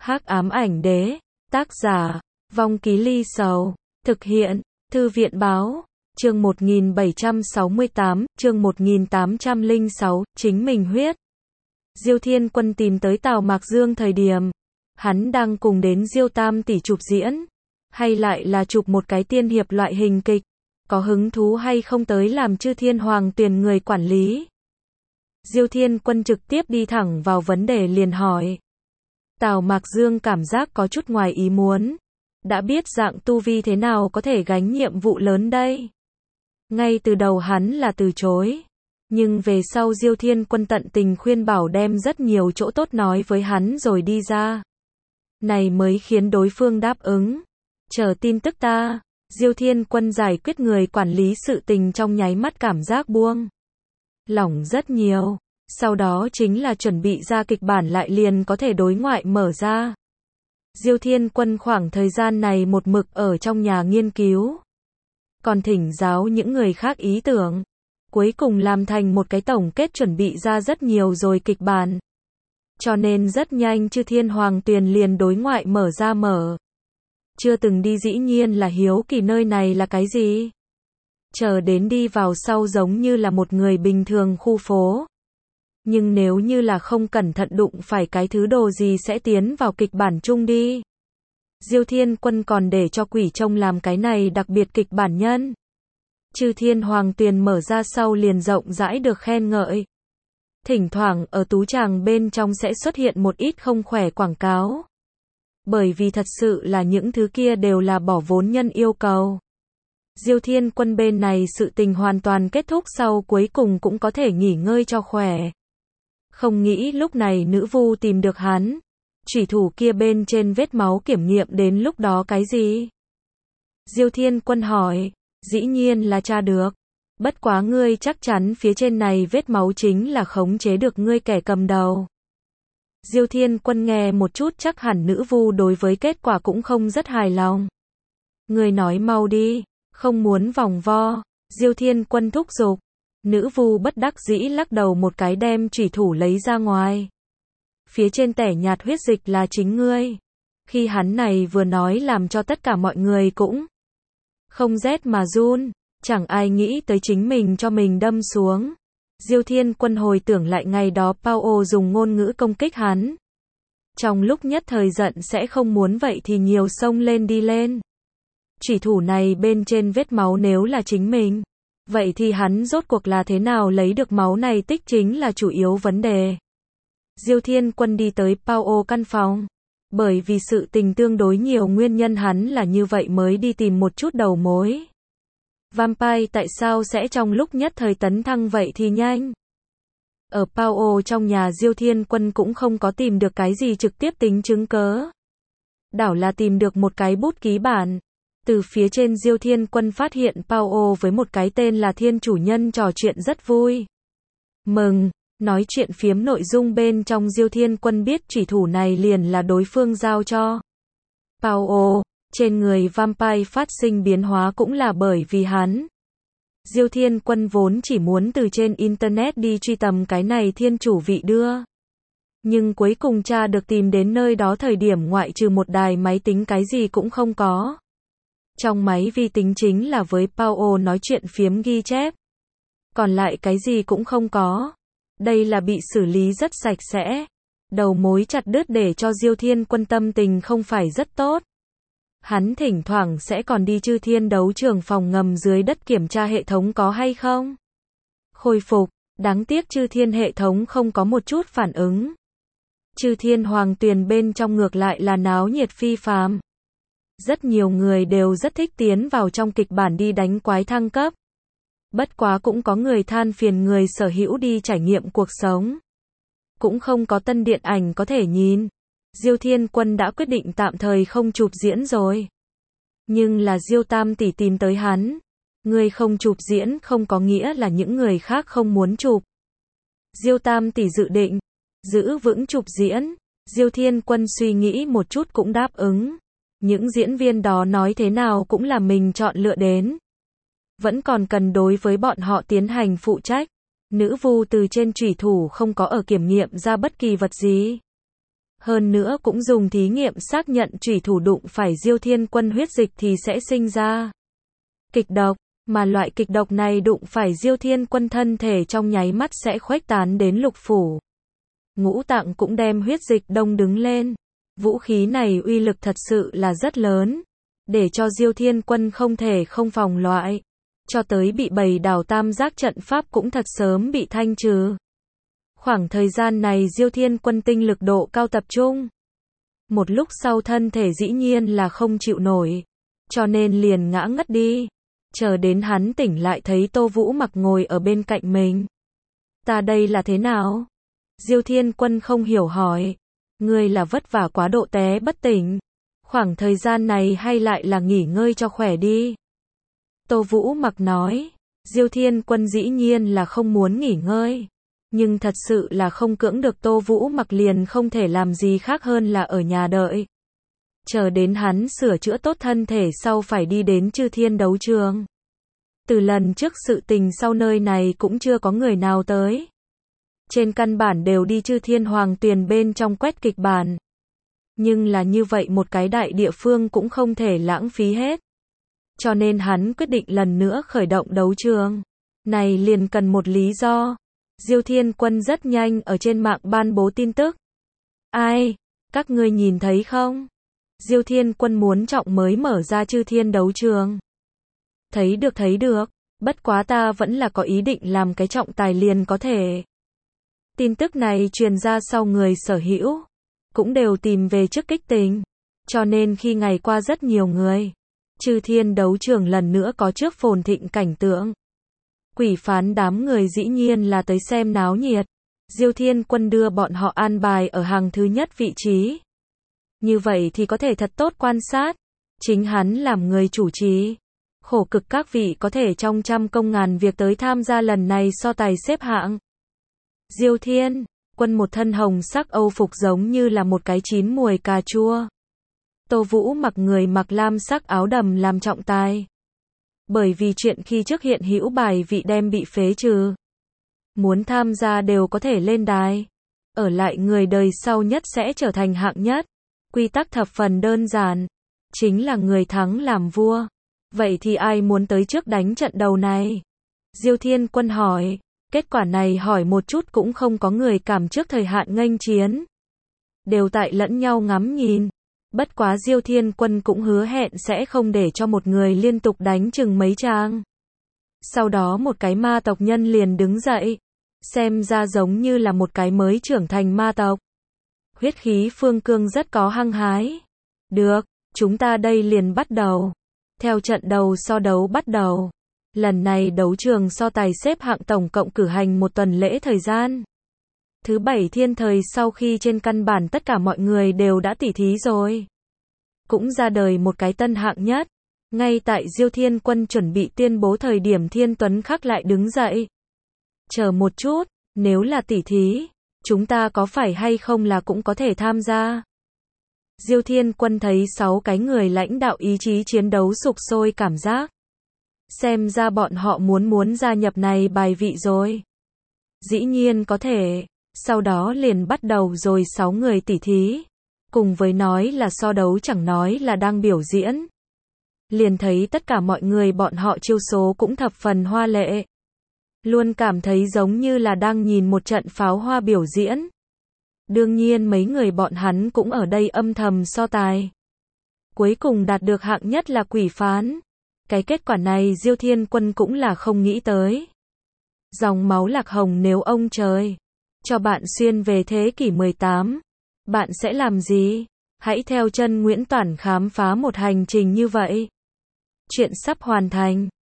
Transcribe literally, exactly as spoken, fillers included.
Hắc ám ảnh đế, tác giả, Vong Ký Ly Sầu, thực hiện, Thư viện báo, chương một nghìn bảy trăm sáu mươi tám, chương một nghìn tám trăm lẻ sáu, chính mình huyết. Diêu Thiên Quân tìm tới Tào Mạc Dương thời điểm, hắn đang cùng đến Diêu Tam tỷ chụp diễn, hay lại là chụp một cái tiên hiệp loại hình kịch, có hứng thú hay không tới làm Chư Thiên Hoàng Tuyền người quản lý. Diêu Thiên Quân trực tiếp đi thẳng vào vấn đề liền hỏi. Tào Mạc Dương cảm giác có chút ngoài ý muốn, đã biết dạng tu vi thế nào có thể gánh nhiệm vụ lớn đây. Ngay từ đầu hắn là từ chối, nhưng về sau Diêu Thiên Quân tận tình khuyên bảo đem rất nhiều chỗ tốt nói với hắn rồi đi ra. Này mới khiến đối phương đáp ứng. Chờ tin tức ta. Diêu Thiên Quân giải quyết người quản lý sự tình trong nháy mắt cảm giác buông lỏng rất nhiều. Sau đó chính là chuẩn bị ra kịch bản lại liền có thể đối ngoại mở ra. Diêu Thiên Quân khoảng thời gian này một mực ở trong nhà nghiên cứu, còn thỉnh giáo những người khác ý tưởng, cuối cùng làm thành một cái tổng kết chuẩn bị ra rất nhiều rồi kịch bản. Cho nên rất nhanh Chư Thiên Hoàng Tuyền liền đối ngoại mở ra mở. Chưa từng đi dĩ nhiên là hiếu kỳ nơi này là cái gì. Chờ đến đi vào sau giống như là một người bình thường khu phố. Nhưng nếu như là không cẩn thận đụng phải cái thứ đồ gì sẽ tiến vào kịch bản chung đi. Diêu Thiên Quân còn để cho quỷ trông làm cái này đặc biệt kịch bản nhân. Chư Thiên Hoàng Tuyền mở ra sau liền rộng rãi được khen ngợi. Thỉnh thoảng ở tú tràng bên trong sẽ xuất hiện một ít không khỏe quảng cáo. Bởi vì thật sự là những thứ kia đều là bỏ vốn nhân yêu cầu. Diêu Thiên Quân bên này sự tình hoàn toàn kết thúc sau cuối cùng cũng có thể nghỉ ngơi cho khỏe. Không nghĩ lúc này nữ vu tìm được hắn. Chủy thủ kia bên trên vết máu kiểm nghiệm đến lúc đó cái gì? Diêu Thiên Quân hỏi. Dĩ nhiên là tra được. Bất quá ngươi chắc chắn phía trên này vết máu chính là khống chế được ngươi kẻ cầm đầu. Diêu Thiên Quân nghe một chút chắc hẳn nữ vu đối với kết quả cũng không rất hài lòng. Ngươi nói mau đi, không muốn vòng vo. Diêu Thiên Quân thúc giục. Nữ vu bất đắc dĩ lắc đầu một cái đem chủy thủ lấy ra ngoài. Phía trên tẻ nhạt huyết dịch là chính ngươi. Khi hắn này vừa nói làm cho tất cả mọi người cũng không rét mà run, chẳng ai nghĩ tới chính mình cho mình đâm xuống. Diêu Thiên Quân hồi tưởng lại ngày đó Pao dùng ngôn ngữ công kích hắn. Trong lúc nhất thời giận sẽ không muốn vậy thì nhiều xông lên đi lên. Chủy thủ này bên trên vết máu nếu là chính mình, vậy thì hắn rốt cuộc là thế nào lấy được máu này tích chính là chủ yếu vấn đề. Diêu Thiên Quân đi tới Pao căn phòng. Bởi vì sự tình tương đối nhiều nguyên nhân hắn là như vậy mới đi tìm một chút đầu mối. Vampire tại sao sẽ trong lúc nhất thời tấn thăng vậy thì nhanh? Ở Pao trong nhà Diêu Thiên Quân cũng không có tìm được cái gì trực tiếp tính chứng cớ. Đảo là tìm được một cái bút ký bản. Từ phía trên Diêu Thiên Quân phát hiện Pao với một cái tên là Thiên Chủ Nhân trò chuyện rất vui. Mừng, nói chuyện phiếm nội dung bên trong Diêu Thiên Quân biết chủy thủ này liền là đối phương giao cho Pao. Trên người vampire phát sinh biến hóa cũng là bởi vì hắn. Diêu Thiên Quân vốn chỉ muốn từ trên internet đi truy tầm cái này thiên chủ vị đưa. Nhưng cuối cùng tra được tìm đến nơi đó thời điểm ngoại trừ một đài máy tính cái gì cũng không có. Trong máy vi tính chính là với Pao nói chuyện phiếm ghi chép. Còn lại cái gì cũng không có. Đây là bị xử lý rất sạch sẽ. Đầu mối chặt đứt để cho Diêu Thiên Quân tâm tình không phải rất tốt. Hắn thỉnh thoảng sẽ còn đi Chư Thiên đấu trường phòng ngầm dưới đất kiểm tra hệ thống có hay không. Khôi phục, đáng tiếc Chư Thiên hệ thống không có một chút phản ứng. Chư Thiên Hoàng Tuyền bên trong ngược lại là náo nhiệt phi phàm. Rất nhiều người đều rất thích tiến vào trong kịch bản đi đánh quái thăng cấp. Bất quá cũng có người than phiền người sở hữu đi trải nghiệm cuộc sống. Cũng không có tân điện ảnh có thể nhìn. Diêu Thiên Quân đã quyết định tạm thời không chụp diễn rồi. Nhưng là Diêu Tam tỷ tìm tới hắn. Người không chụp diễn không có nghĩa là những người khác không muốn chụp. Diêu Tam tỷ dự định giữ vững chụp diễn. Diêu Thiên Quân suy nghĩ một chút cũng đáp ứng. Những diễn viên đó nói thế nào cũng là mình chọn lựa đến. Vẫn còn cần đối với bọn họ tiến hành phụ trách. Nữ vu từ trên chủy thủ không có ở kiểm nghiệm ra bất kỳ vật gì. Hơn nữa cũng dùng thí nghiệm xác nhận chủy thủ đụng phải Diêu Thiên Quân huyết dịch thì sẽ sinh ra kịch độc, mà loại kịch độc này đụng phải Diêu Thiên Quân thân thể trong nháy mắt sẽ khuếch tán đến lục phủ. Ngũ tạng cũng đem huyết dịch đông đứng lên. Vũ khí này uy lực thật sự là rất lớn, để cho Diêu Thiên Quân không thể không phòng loại, cho tới bị bầy đảo tam giác trận pháp cũng thật sớm bị thanh trừ. Khoảng thời gian này Diêu Thiên Quân tinh lực độ cao tập trung. Một lúc sau thân thể dĩ nhiên là không chịu nổi, cho nên liền ngã ngất đi. Chờ đến hắn tỉnh lại thấy Tô Vũ Mặc ngồi ở bên cạnh mình. Ta đây là thế nào? Diêu Thiên Quân không hiểu hỏi. Ngươi là vất vả quá độ té bất tỉnh. Khoảng thời gian này hay lại là nghỉ ngơi cho khỏe đi. Tô Vũ Mặc nói. Diêu Thiên Quân dĩ nhiên là không muốn nghỉ ngơi. Nhưng thật sự là không cưỡng được Tô Vũ Mặc liền không thể làm gì khác hơn là ở nhà đợi. Chờ đến hắn sửa chữa tốt thân thể sau phải đi đến Chư Thiên đấu trường. Từ lần trước sự tình sau nơi này cũng chưa có người nào tới. Trên căn bản đều đi Chư Thiên Hoàng Tuyền bên trong quét kịch bản. Nhưng là như vậy một cái đại địa phương cũng không thể lãng phí hết. Cho nên hắn quyết định lần nữa khởi động đấu trường. Này liền cần một lý do. Diêu Thiên Quân rất nhanh ở trên mạng ban bố tin tức. Ai? Các ngươi nhìn thấy không? Diêu Thiên Quân muốn trọng mới mở ra Chư Thiên đấu trường. Thấy được thấy được, bất quá ta vẫn là có ý định làm cái trọng tài liền có thể. Tin tức này truyền ra sau người sở hữu cũng đều tìm về trước kích tình. Cho nên khi ngày qua rất nhiều người. Chư Thiên đấu trường lần nữa có trước phồn thịnh cảnh tượng. Quỷ phán đám người dĩ nhiên là tới xem náo nhiệt. Diêu Thiên Quân đưa bọn họ an bài ở hàng thứ nhất vị trí. Như vậy thì có thể thật tốt quan sát. Chính hắn làm người chủ trì. Khổ cực các vị có thể trong trăm công ngàn việc tới tham gia lần này so tài xếp hạng. Diêu Thiên Quân một thân hồng sắc âu phục giống như là một cái chín mùi cà chua. Tô Vũ Mặc người mặc lam sắc áo đầm làm trọng tài. Bởi vì chuyện khi trước hiện hữu bài vị đem bị phế trừ. Muốn tham gia đều có thể lên đài. Ở lại người đời sau nhất sẽ trở thành hạng nhất. Quy tắc thập phần đơn giản. Chính là người thắng làm vua. Vậy thì ai muốn tới trước đánh trận đầu này? Diêu Thiên Quân hỏi. Kết quả này hỏi một chút cũng không có người cảm trước thời hạn nghênh chiến. Đều tại lẫn nhau ngắm nhìn. Bất quá Diêu Thiên Quân cũng hứa hẹn sẽ không để cho một người liên tục đánh chừng mấy trang. Sau đó một cái ma tộc nhân liền đứng dậy. Xem ra giống như là một cái mới trưởng thành ma tộc. Huyết khí phương cương rất có hăng hái. Được, chúng ta đây liền bắt đầu. Theo trận đầu so đấu bắt đầu. Lần này đấu trường so tài xếp hạng tổng cộng cử hành một tuần lễ thời gian. Thứ bảy thiên thời sau khi trên căn bản tất cả mọi người đều đã tỉ thí rồi. Cũng ra đời một cái tân hạng nhất. Ngay tại Diêu Thiên Quân chuẩn bị tuyên bố thời điểm Thiên Tuấn Khắc lại đứng dậy. Chờ một chút, nếu là tỉ thí, chúng ta có phải hay không là cũng có thể tham gia. Diêu Thiên Quân thấy sáu cái người lãnh đạo ý chí chiến đấu sục sôi cảm giác. Xem ra bọn họ muốn muốn gia nhập này bài vị rồi. Dĩ nhiên có thể. Sau đó liền bắt đầu rồi sáu người tỉ thí. Cùng với nói là so đấu chẳng nói là đang biểu diễn. Liền thấy tất cả mọi người bọn họ chiêu số cũng thập phần hoa lệ. Luôn cảm thấy giống như là đang nhìn một trận pháo hoa biểu diễn. Đương nhiên mấy người bọn hắn cũng ở đây âm thầm so tài. Cuối cùng đạt được hạng nhất là quỷ phán. Cái kết quả này Diêu Thiên Quân cũng là không nghĩ tới. Dòng máu lạc hồng nếu ông trời cho bạn xuyên về thế kỷ mười tám, bạn sẽ làm gì? Hãy theo chân Nguyễn Toản khám phá một hành trình như vậy. Chuyện sắp hoàn thành.